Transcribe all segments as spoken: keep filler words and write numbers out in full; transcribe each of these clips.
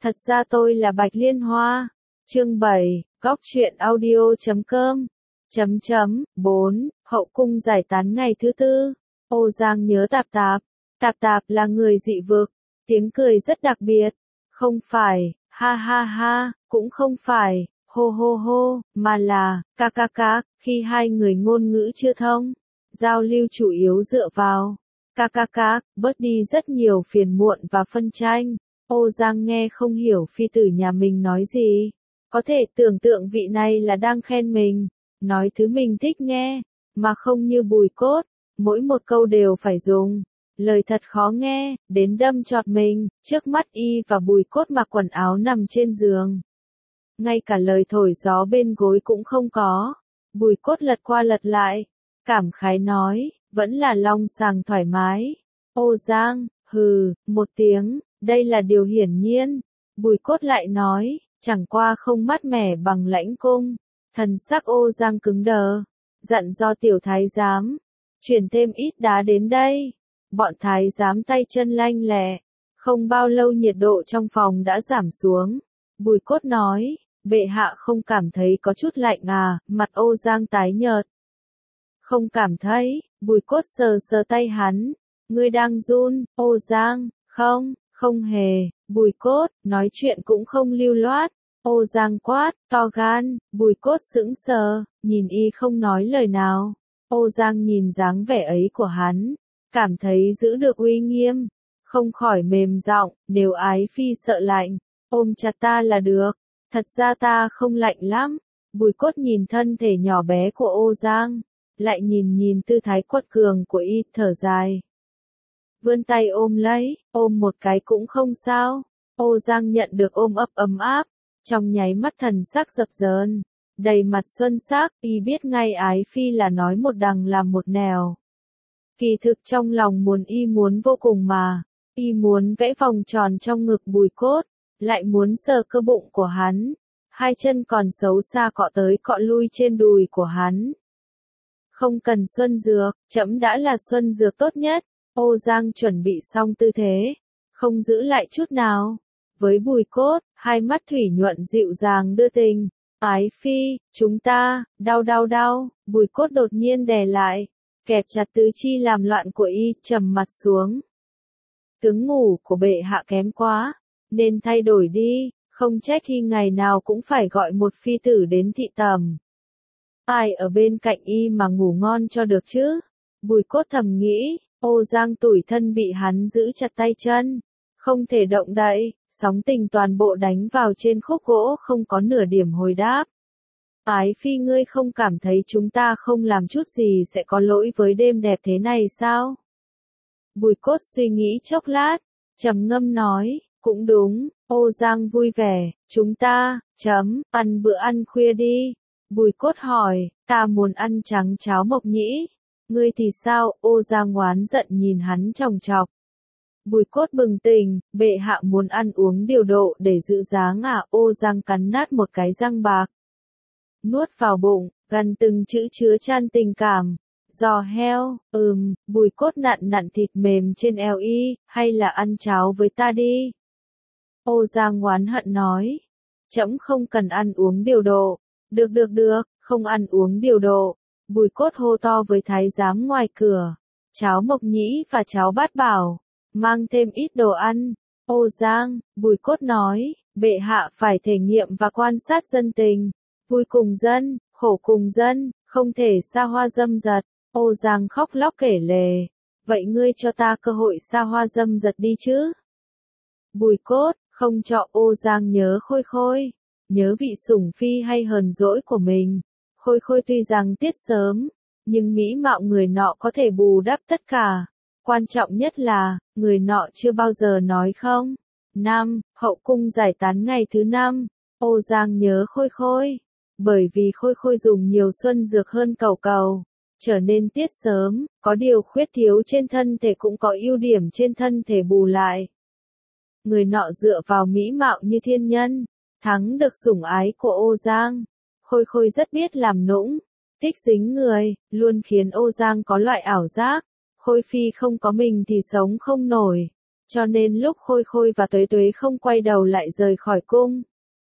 Thật ra tôi là Bạch Liên Hoa. Chương bảy, góc truyện audio chấm com. Chấm chấm, bốn, hậu cung giải tán ngày thứ tư. Ô Giang nhớ Tạp Tạp. Tạp Tạp là người dị vực. Tiếng cười rất đặc biệt. Không phải, ha ha ha, cũng không phải, hô hô hô, mà là, ca ca ca, khi hai người ngôn ngữ chưa thông. Giao lưu chủ yếu dựa vào, ca ca ca, bớt đi rất nhiều phiền muộn và phân tranh. Ô Giang nghe không hiểu phi tử nhà mình nói gì. Có thể tưởng tượng vị này là đang khen mình, nói thứ mình thích nghe, mà không như Bùi Cốt, mỗi một câu đều phải dùng. Lời thật khó nghe, đến đâm chọt mình, trước mắt y và Bùi Cốt mặc quần áo nằm trên giường. Ngay cả lời thổi gió bên gối cũng không có. Bùi Cốt lật qua lật lại, cảm khái nói, vẫn là long sàng thoải mái. Ô Giang, hừ, một tiếng, đây là điều hiển nhiên. Bùi Cốt lại nói, chẳng qua không mát mẻ bằng Lãnh Cung. Thần sắc Ô Giang cứng đờ, dặn do tiểu thái giám, chuyển thêm ít đá đến đây. Bọn thái giám tay chân lanh lẹ, không bao lâu nhiệt độ trong phòng đã giảm xuống. Bùi Cốt nói, bệ hạ không cảm thấy có chút lạnh à, mặt Ô Giang tái nhợt. Không cảm thấy, Bùi Cốt sờ sờ tay hắn, ngươi đang run, Ô Giang, không, không hề, Bùi Cốt, nói chuyện cũng không lưu loát. Ô Giang quát, to gan, Bùi Cốt sững sờ, nhìn y không nói lời nào. Ô Giang nhìn dáng vẻ ấy của hắn, cảm thấy giữ được uy nghiêm, không khỏi mềm giọng, nếu ái phi sợ lạnh, ôm chặt ta là được, thật ra ta không lạnh lắm. Bùi Cốt nhìn thân thể nhỏ bé của Ô Giang, lại nhìn nhìn tư thái quật cường của y, thở dài. Vươn tay ôm lấy, ôm một cái cũng không sao. Ô Giang nhận được ôm ấp ấm áp, trong nháy mắt thần sắc dập dờn, đầy mặt xuân sắc, y biết ngay ái phi là nói một đằng làm một nẻo. Kỳ thực trong lòng muốn y muốn vô cùng mà, y muốn vẽ vòng tròn trong ngực Bùi Cốt, lại muốn sờ cơ bụng của hắn, hai chân còn xấu xa cọ tới cọ lui trên đùi của hắn. Không cần xuân dược, trẫm đã là xuân dược tốt nhất. Ô Giang chuẩn bị xong tư thế, không giữ lại chút nào. Với Bùi Cốt, hai mắt thủy nhuận dịu dàng đưa tình. Ái phi, chúng ta, đau đau đau. Bùi Cốt đột nhiên đè lại, kẹp chặt tứ chi làm loạn của y, trầm mặt xuống. Tướng ngủ của bệ hạ kém quá, nên thay đổi đi, không trách khi ngày nào cũng phải gọi một phi tử đến thị tẩm. Ai ở bên cạnh y mà ngủ ngon cho được chứ? Bùi Cốt thầm nghĩ. Ô Giang tủi thân bị hắn giữ chặt tay chân, không thể động đậy, sóng tình toàn bộ đánh vào trên khúc gỗ không có nửa điểm hồi đáp. Ái phi, ngươi không cảm thấy chúng ta không làm chút gì sẽ có lỗi với đêm đẹp thế này sao? Bùi Cốt suy nghĩ chốc lát, trầm ngâm nói, cũng đúng. Ô Giang vui vẻ, chúng ta, chấm, ăn bữa ăn khuya đi. Bùi Cốt hỏi, ta muốn ăn trắng cháo mộc nhĩ. Ngươi thì sao? Ô Giang oán giận nhìn hắn chòng chọc. Bùi Cốt bừng tỉnh, bệ hạ muốn ăn uống điều độ để giữ dáng à? Ô Giang cắn nát một cái răng bạc, nuốt vào bụng, gần từng chữ chứa chan tình cảm. Giò heo, ừm. Bùi Cốt nặn nặn thịt mềm trên eo y, hay là ăn cháo với ta đi. Ô Giang oán hận nói, trẫm không cần ăn uống điều độ. Được được được, không ăn uống điều độ. Bùi Cốt hô to với thái giám ngoài cửa, cháo mộc nhĩ và cháo bát bảo, mang thêm ít đồ ăn. Ô Giang, Bùi Cốt nói, bệ hạ phải thể nghiệm và quan sát dân tình, vui cùng dân, khổ cùng dân, không thể xa hoa dâm dật. Ô Giang khóc lóc kể lể, vậy ngươi cho ta cơ hội xa hoa dâm dật đi chứ? Bùi Cốt, không cho. Ô Giang nhớ Khôi Khôi, nhớ vị sủng phi hay hờn dỗi của mình. Khôi Khôi tuy rằng tiết sớm, nhưng mỹ mạo người nọ có thể bù đắp tất cả. Quan trọng nhất là, người nọ chưa bao giờ nói không. Năm, hậu cung giải tán ngày thứ năm, Ô Giang nhớ Khôi Khôi. Bởi vì Khôi Khôi dùng nhiều xuân dược hơn Cầu Cầu, trở nên tiết sớm, có điều khuyết thiếu trên thân thể cũng có ưu điểm trên thân thể bù lại. Người nọ dựa vào mỹ mạo như thiên nhân, thắng được sủng ái của Ô Giang. Khôi Khôi rất biết làm nũng, thích dính người, luôn khiến Ô Giang có loại ảo giác, Khôi phi không có mình thì sống không nổi. cho nên lúc Khôi Khôi và Tuế Tuế không quay đầu lại rời khỏi cung.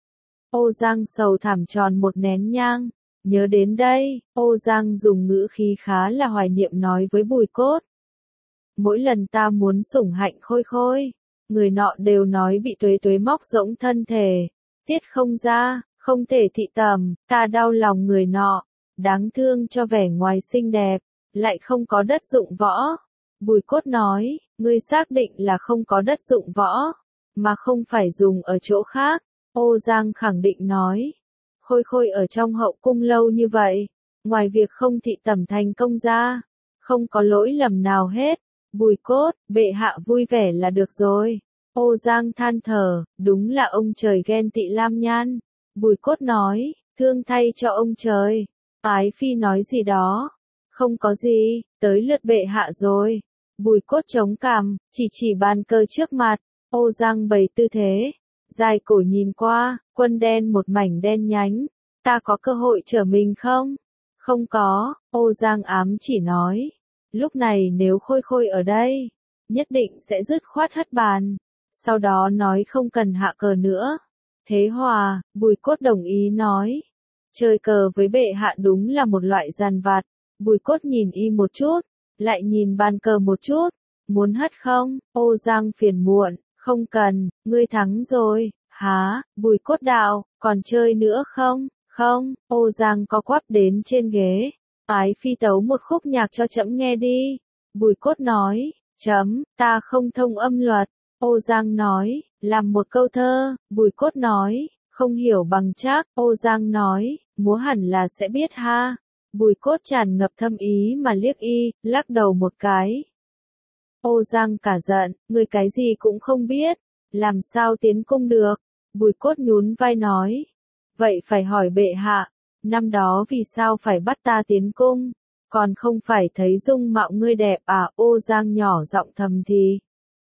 Ô Giang sầu thảm tròn một nén nhang, nhớ đến đây, Ô Giang dùng ngữ khí khá là hoài niệm nói với Bùi Cốt. Mỗi lần ta muốn sủng hạnh Khôi Khôi, người nọ đều nói bị Tuế Tuế móc rỗng thân thể, tiết không ra, không thể thị tầm, ta đau lòng người nọ, đáng thương cho vẻ ngoài xinh đẹp, lại không có đất dụng võ. Bùi Cốt nói, ngươi xác định là không có đất dụng võ, mà không phải dùng ở chỗ khác. Ô Giang khẳng định nói, Khôi Khôi ở trong hậu cung lâu như vậy, ngoài việc không thị tẩm thành công ra, không có lỗi lầm nào hết. Bùi Cốt, bệ hạ vui vẻ là được rồi. Ô Giang than thở, đúng là ông trời ghen tị Lam Nhan. Bùi Cốt nói, thương thay cho ông trời. Ái Phi nói gì đó? Không có gì, tới lượt bệ hạ rồi. Bùi Cốt chống cằm, chỉ chỉ bàn cờ trước mặt. Ô Giang bày tư thế, dài cổ nhìn qua, quân đen một mảnh đen nhánh. Ta có cơ hội trở mình không? Không có, Ô Giang ám chỉ nói. Lúc này nếu Khôi Khôi ở đây, nhất định sẽ dứt khoát hất bàn. Sau đó nói không cần hạ cờ nữa. Thế hòa, Bùi Cốt đồng ý nói. Chơi cờ với bệ hạ đúng là một loại giàn vặt. Bùi Cốt nhìn y một chút, lại nhìn bàn cờ một chút. Muốn hất không? Ô Giang phiền muộn, không cần, ngươi thắng rồi. Há, Bùi Cốt đạo, còn chơi nữa không? Không, Ô Giang có quắp đến trên ghế. Ái Phi tấu một khúc nhạc cho trẫm nghe đi. Bùi Cốt nói, chấm, ta không thông âm luật. Ô Giang nói, làm một câu thơ. Bùi Cốt nói, không hiểu bằng chắc. Ô Giang nói, múa hẳn là sẽ biết ha. Bùi Cốt tràn ngập thâm ý mà liếc y, lắc đầu một cái. Ô Giang cả giận, người cái gì cũng không biết, làm sao tiến cung được. Bùi Cốt nhún vai nói, vậy phải hỏi bệ hạ. Năm đó vì sao phải bắt ta tiến cung, còn không phải thấy dung mạo ngươi đẹp à? Ô Giang nhỏ giọng thầm thì.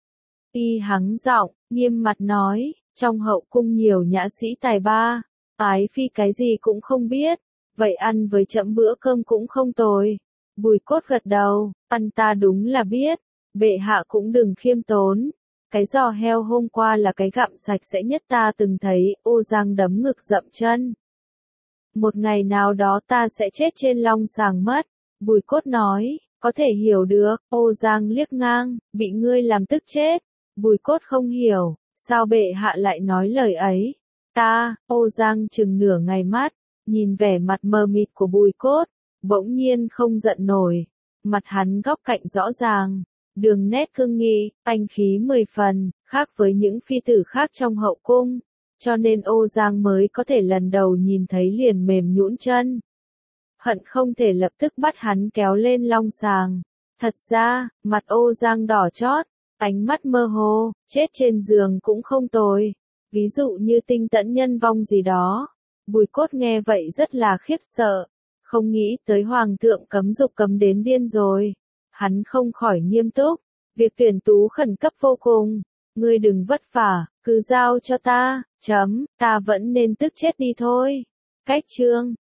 Y hắng giọng, nghiêm mặt nói, trong hậu cung nhiều nhã sĩ tài ba, Ái Phi cái gì cũng không biết, vậy ăn với trẫm bữa cơm cũng không tồi. Bùi Cốt gật đầu, ăn ta đúng là biết, bệ hạ cũng đừng khiêm tốn. Cái giò heo hôm qua là cái gặm sạch sẽ nhất ta từng thấy. Ô Giang đấm ngực dậm chân. Một ngày nào đó ta sẽ chết trên long sàng mất. Bùi Cốt nói, có thể hiểu được. Ô Giang liếc ngang, bị ngươi làm tức chết. Bùi Cốt không hiểu, sao bệ hạ lại nói lời ấy. Ta, Ô Giang chừng nửa ngày mắt, nhìn vẻ mặt mờ mịt của Bùi Cốt, bỗng nhiên không giận nổi. Mặt hắn góc cạnh rõ ràng, đường nét cương nghị, anh khí mười phần, khác với những phi tử khác trong hậu cung. Cho nên Ô Giang mới có thể lần đầu nhìn thấy liền mềm nhũn chân. Hận không thể lập tức bắt hắn kéo lên long sàng. Thật ra, mặt Ô Giang đỏ chót, ánh mắt mơ hồ, chết trên giường cũng không tồi. Ví dụ như tinh tẫn nhân vong gì đó. Bùi Cốt nghe vậy rất là khiếp sợ. Không nghĩ tới hoàng thượng cấm dục cấm đến điên rồi. Hắn không khỏi nghiêm túc. Việc tuyển tú khẩn cấp vô cùng. Ngươi đừng vất vả, cứ giao cho ta, chấm, ta vẫn nên tức chết đi thôi. Cách chương